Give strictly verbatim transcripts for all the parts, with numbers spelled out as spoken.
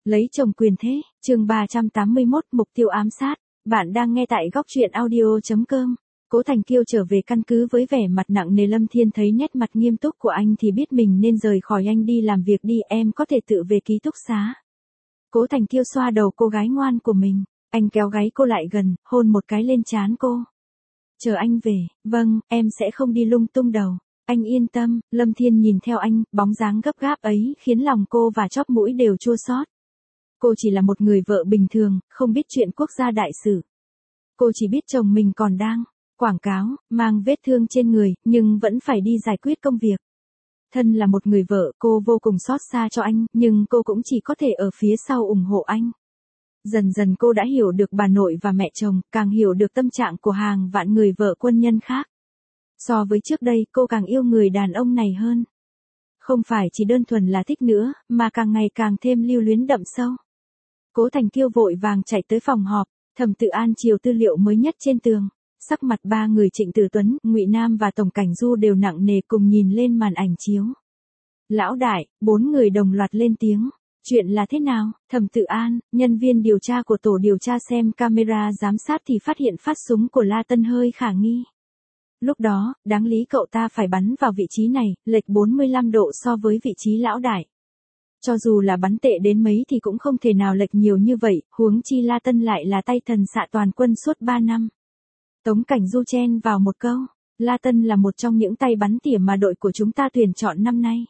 Lấy chồng quyền thế, chương ba trăm tám mươi mốt, mục tiêu ám sát. Bạn đang nghe tại góc truyện audio chấm com. Cố Thành Kiêu trở về căn cứ với vẻ mặt nặng nề. Lâm Thiên thấy nét mặt nghiêm túc của anh thì biết mình nên rời khỏi. Anh đi làm việc đi, em có thể tự về ký túc xá. Cố Thành Kiêu xoa đầu cô gái ngoan của mình. Anh kéo gáy cô lại gần, hôn một cái lên trán cô. Chờ anh về, vâng, em sẽ không đi lung tung đâu. Anh yên tâm. Lâm Thiên nhìn theo anh, bóng dáng gấp gáp ấy khiến lòng cô và chóp mũi đều chua xót. Cô chỉ là một người vợ bình thường, không biết chuyện quốc gia đại sự. Cô chỉ biết chồng mình còn đang quảng cáo, mang vết thương trên người, nhưng vẫn phải đi giải quyết công việc. Thân là một người vợ, cô vô cùng xót xa cho anh, nhưng cô cũng chỉ có thể ở phía sau ủng hộ anh. Dần dần cô đã hiểu được bà nội và mẹ chồng, càng hiểu được tâm trạng của hàng vạn người vợ quân nhân khác. So với trước đây, cô càng yêu người đàn ông này hơn. Không phải chỉ đơn thuần là thích nữa, mà càng ngày càng thêm lưu luyến đậm sâu. Cố Thành Kiêu vội vàng chạy tới phòng họp, Thẩm Tự An chiều tư liệu mới nhất trên tường. Sắc mặt ba người Trịnh Tử Tuấn, Ngụy Nam và Tổng Cảnh Du đều nặng nề cùng nhìn lên màn ảnh chiếu. Lão đại, bốn người đồng loạt lên tiếng. Chuyện là thế nào? Thẩm Tự An, nhân viên điều tra của tổ điều tra xem camera giám sát thì phát hiện phát súng của La Tân hơi khả nghi. Lúc đó, đáng lý cậu ta phải bắn vào vị trí này, lệch bốn mươi lăm độ so với vị trí lão đại. Cho dù là bắn tệ đến mấy thì cũng không thể nào lệch nhiều như vậy, huống chi La Tân lại là tay thần xạ toàn quân suốt ba năm. Tống Cảnh Du chen vào một câu, La Tân là một trong những tay bắn tỉa mà đội của chúng ta tuyển chọn năm nay.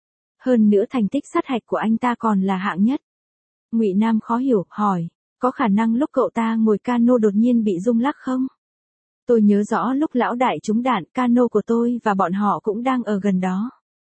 Hơn nữa thành tích sát hạch của anh ta còn là hạng nhất. Ngụy Nam khó hiểu, hỏi, có khả năng lúc cậu ta ngồi cano đột nhiên bị rung lắc không? Tôi nhớ rõ lúc lão đại trúng đạn, cano của tôi và bọn họ cũng đang ở gần đó.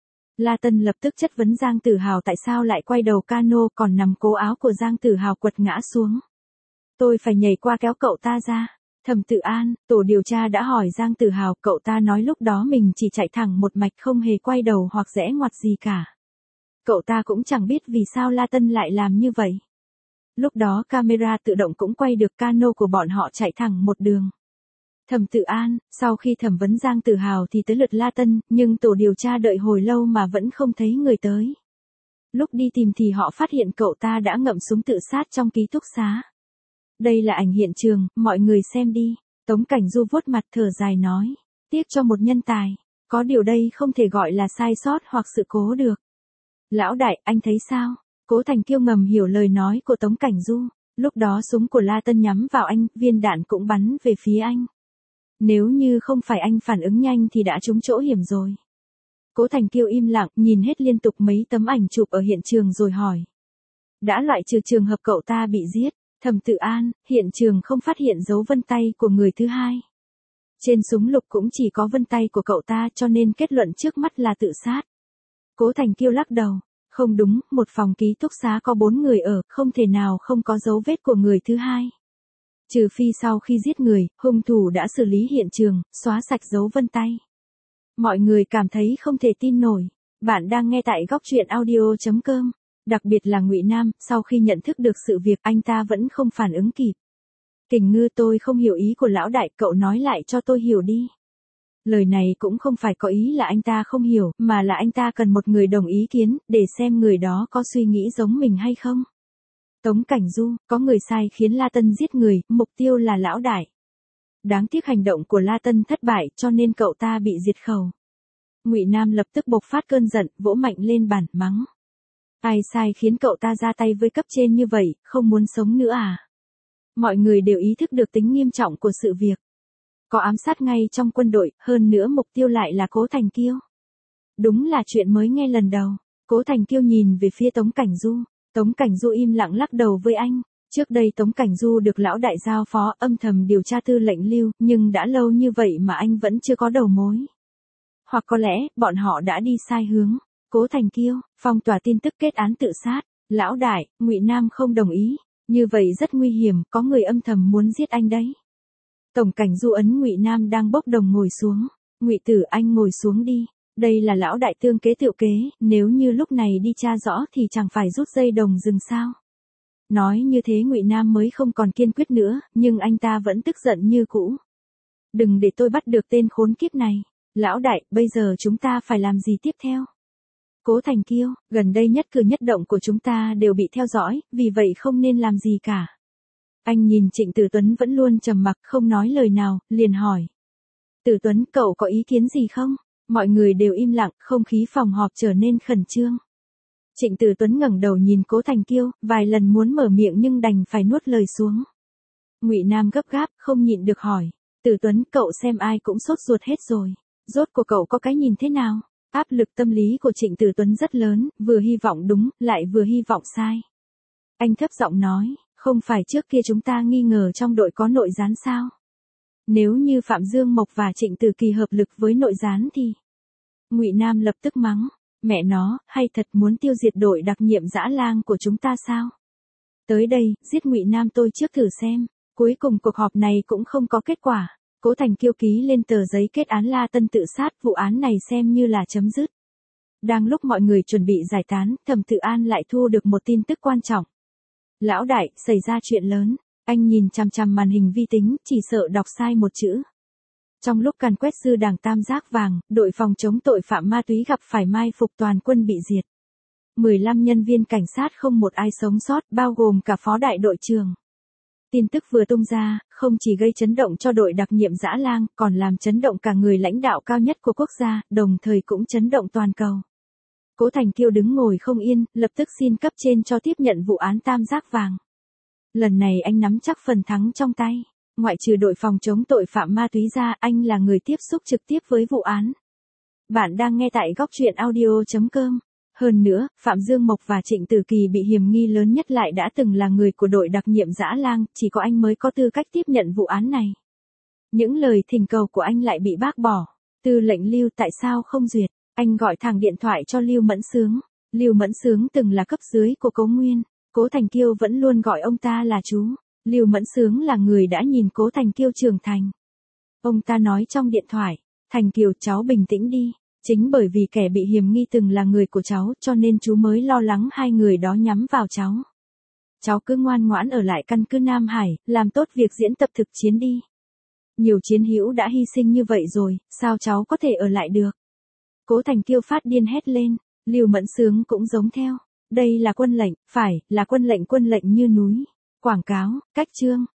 La Tân lập tức chất vấn Giang Tử Hào tại sao lại quay đầu cano, còn nằm cố áo của Giang Tử Hào quật ngã xuống. Tôi phải nhảy qua kéo cậu ta ra. Thẩm Tự An, tổ điều tra đã hỏi Giang Tử Hào, cậu ta nói lúc đó mình chỉ chạy thẳng một mạch không hề quay đầu hoặc rẽ ngoặt gì cả. Cậu ta cũng chẳng biết vì sao La Tân lại làm như vậy. Lúc đó camera tự động cũng quay được cano của bọn họ chạy thẳng một đường. Thẩm Tự An, sau khi thẩm vấn Giang Tử Hào thì tới lượt La Tân, nhưng tổ điều tra đợi hồi lâu mà vẫn không thấy người tới. Lúc đi tìm thì họ phát hiện cậu ta đã ngậm súng tự sát trong ký túc xá. Đây là ảnh hiện trường, mọi người xem đi. Tống Cảnh Du vuốt mặt thở dài nói, tiếc cho một nhân tài, có điều đây không thể gọi là sai sót hoặc sự cố được. Lão đại, anh thấy sao? Cố Thành Kiêu ngầm hiểu lời nói của Tống Cảnh Du, lúc đó súng của La Tân nhắm vào anh, viên đạn cũng bắn về phía anh. Nếu như không phải anh phản ứng nhanh thì đã trúng chỗ hiểm rồi. Cố Thành Kiêu im lặng, nhìn hết liên tục mấy tấm ảnh chụp ở hiện trường rồi hỏi. Đã loại trừ trường hợp cậu ta bị giết, Thẩm Tự An, hiện trường không phát hiện dấu vân tay của người thứ hai. Trên súng lục cũng chỉ có vân tay của cậu ta cho nên kết luận trước mắt là tự sát. Cố Thành Kiêu lắc đầu. Không đúng, một phòng ký túc xá có bốn người ở, không thể nào không có dấu vết của người thứ hai. Trừ phi sau khi giết người, hung thủ đã xử lý hiện trường, xóa sạch dấu vân tay. Mọi người cảm thấy không thể tin nổi. Bạn đang nghe tại góc truyện audio chấm com. Đặc biệt là Ngụy Nam, sau khi nhận thức được sự việc anh ta vẫn không phản ứng kịp. Kình Ngư, tôi không hiểu ý của lão đại, cậu nói lại cho tôi hiểu đi. Lời này cũng không phải có ý là anh ta không hiểu, mà là anh ta cần một người đồng ý kiến, để xem người đó có suy nghĩ giống mình hay không. Tống Cảnh Du, có người sai khiến La Tân giết người, mục tiêu là lão đại. Đáng tiếc hành động của La Tân thất bại cho nên cậu ta bị diệt khẩu. Ngụy Nam lập tức bộc phát cơn giận, vỗ mạnh lên bàn, mắng. Ai sai khiến cậu ta ra tay với cấp trên như vậy, không muốn sống nữa à? Mọi người đều ý thức được tính nghiêm trọng của sự việc. Có ám sát ngay trong quân đội, hơn nữa mục tiêu lại là Cố Thành Kiêu. Đúng là chuyện mới nghe lần đầu. Cố Thành Kiêu nhìn về phía Tống Cảnh Du. Tống Cảnh Du im lặng lắc đầu với anh. Trước đây Tống Cảnh Du được lão đại giao phó âm thầm điều tra tư lệnh lưu, nhưng đã lâu như vậy mà anh vẫn chưa có đầu mối. Hoặc có lẽ, bọn họ đã đi sai hướng. Cố Thành Kiêu, phong tỏa tin tức kết án tự sát. Lão đại, Ngụy Nam không đồng ý. Như vậy rất nguy hiểm, có người âm thầm muốn giết anh đấy. Tổng Cảnh Du ấn Ngụy Nam đang bốc đồng ngồi xuống. Ngụy tử, anh ngồi xuống đi. Đây là lão đại tương kế tựu kế, nếu như lúc này đi tra rõ thì chẳng phải rút dây đồng rừng sao. Nói như thế Ngụy Nam mới không còn kiên quyết nữa, nhưng anh ta vẫn tức giận như cũ. Đừng để tôi bắt được tên khốn kiếp này. Lão đại, bây giờ chúng ta phải làm gì tiếp theo? Cố Thành Kiêu, gần đây nhất cử nhất động của chúng ta đều bị theo dõi, vì vậy không nên làm gì cả. Anh nhìn Trịnh Tử Tuấn vẫn luôn trầm mặc không nói lời nào, liền hỏi. Tử Tuấn, cậu có ý kiến gì không? Mọi người đều im lặng, không khí phòng họp trở nên khẩn trương. Trịnh Tử Tuấn ngẩng đầu nhìn Cố Thành Kiêu, vài lần muốn mở miệng nhưng đành phải nuốt lời xuống. Ngụy Nam gấp gáp, không nhịn được hỏi. Tử Tuấn, cậu xem ai cũng sốt ruột hết rồi. Rốt của cậu có cái nhìn thế nào? Áp lực tâm lý của Trịnh Tử Tuấn rất lớn, vừa hy vọng đúng, lại vừa hy vọng sai. Anh thấp giọng nói, không phải trước kia chúng ta nghi ngờ trong đội có nội gián sao? Nếu như Phạm Dương Mộc và Trịnh Tử Kỳ hợp lực với nội gián thì... Ngụy Nam lập tức mắng, mẹ nó, hay thật muốn tiêu diệt đội đặc nhiệm dã lang của chúng ta sao? Tới đây, giết Ngụy Nam tôi trước thử xem. Cuối cùng cuộc họp này cũng không có kết quả. Cố Thành Kiêu ký lên tờ giấy kết án La Tân tự sát, vụ án này xem như là chấm dứt. Đang lúc mọi người chuẩn bị giải tán, Thẩm Tự An lại thu được một tin tức quan trọng. Lão đại, xảy ra chuyện lớn. Anh nhìn chằm chằm màn hình vi tính, chỉ sợ đọc sai một chữ. Trong lúc càn quét dư đảng Tam Giác Vàng, đội phòng chống tội phạm ma túy gặp phải mai phục toàn quân bị diệt. mười lăm nhân viên cảnh sát không một ai sống sót, bao gồm cả phó đại đội trưởng. Tin tức vừa tung ra, không chỉ gây chấn động cho đội đặc nhiệm dã lang, còn làm chấn động cả người lãnh đạo cao nhất của quốc gia, đồng thời cũng chấn động toàn cầu. Cố Thành Kiêu đứng ngồi không yên, lập tức xin cấp trên cho tiếp nhận vụ án Tam Giác Vàng. Lần này anh nắm chắc phần thắng trong tay. Ngoại trừ đội phòng chống tội phạm ma túy ra, anh là người tiếp xúc trực tiếp với vụ án. Bạn đang nghe tại góc truyện audio chấm com. Hơn nữa, Phạm Dương Mộc và Trịnh Tử Kỳ bị hiểm nghi lớn nhất lại đã từng là người của đội đặc nhiệm dã lang, chỉ có anh mới có tư cách tiếp nhận vụ án này. Những lời thỉnh cầu của anh lại bị bác bỏ. Tư lệnh Lưu tại sao không duyệt? Anh gọi thẳng điện thoại cho Lưu Mẫn Sướng. Lưu Mẫn Sướng từng là cấp dưới của Cố Nguyên. Cố Thành Kiêu vẫn luôn gọi ông ta là chú. Lưu Mẫn Sướng là người đã nhìn Cố Thành Kiêu trưởng thành. Ông ta nói trong điện thoại, Thành Kiều cháu bình tĩnh đi. Chính bởi vì kẻ bị hiểm nghi từng là người của cháu cho nên chú mới lo lắng hai người đó nhắm vào cháu. Cháu cứ ngoan ngoãn ở lại căn cứ Nam Hải, làm tốt việc diễn tập thực chiến đi. Nhiều chiến hữu đã hy sinh như vậy rồi, sao cháu có thể ở lại được? Cố Thành Kiêu phát điên hét lên, Lưu Mẫn Sướng cũng giống theo. Đây là quân lệnh, phải, là quân lệnh quân lệnh như núi. Quảng cáo, cách chương.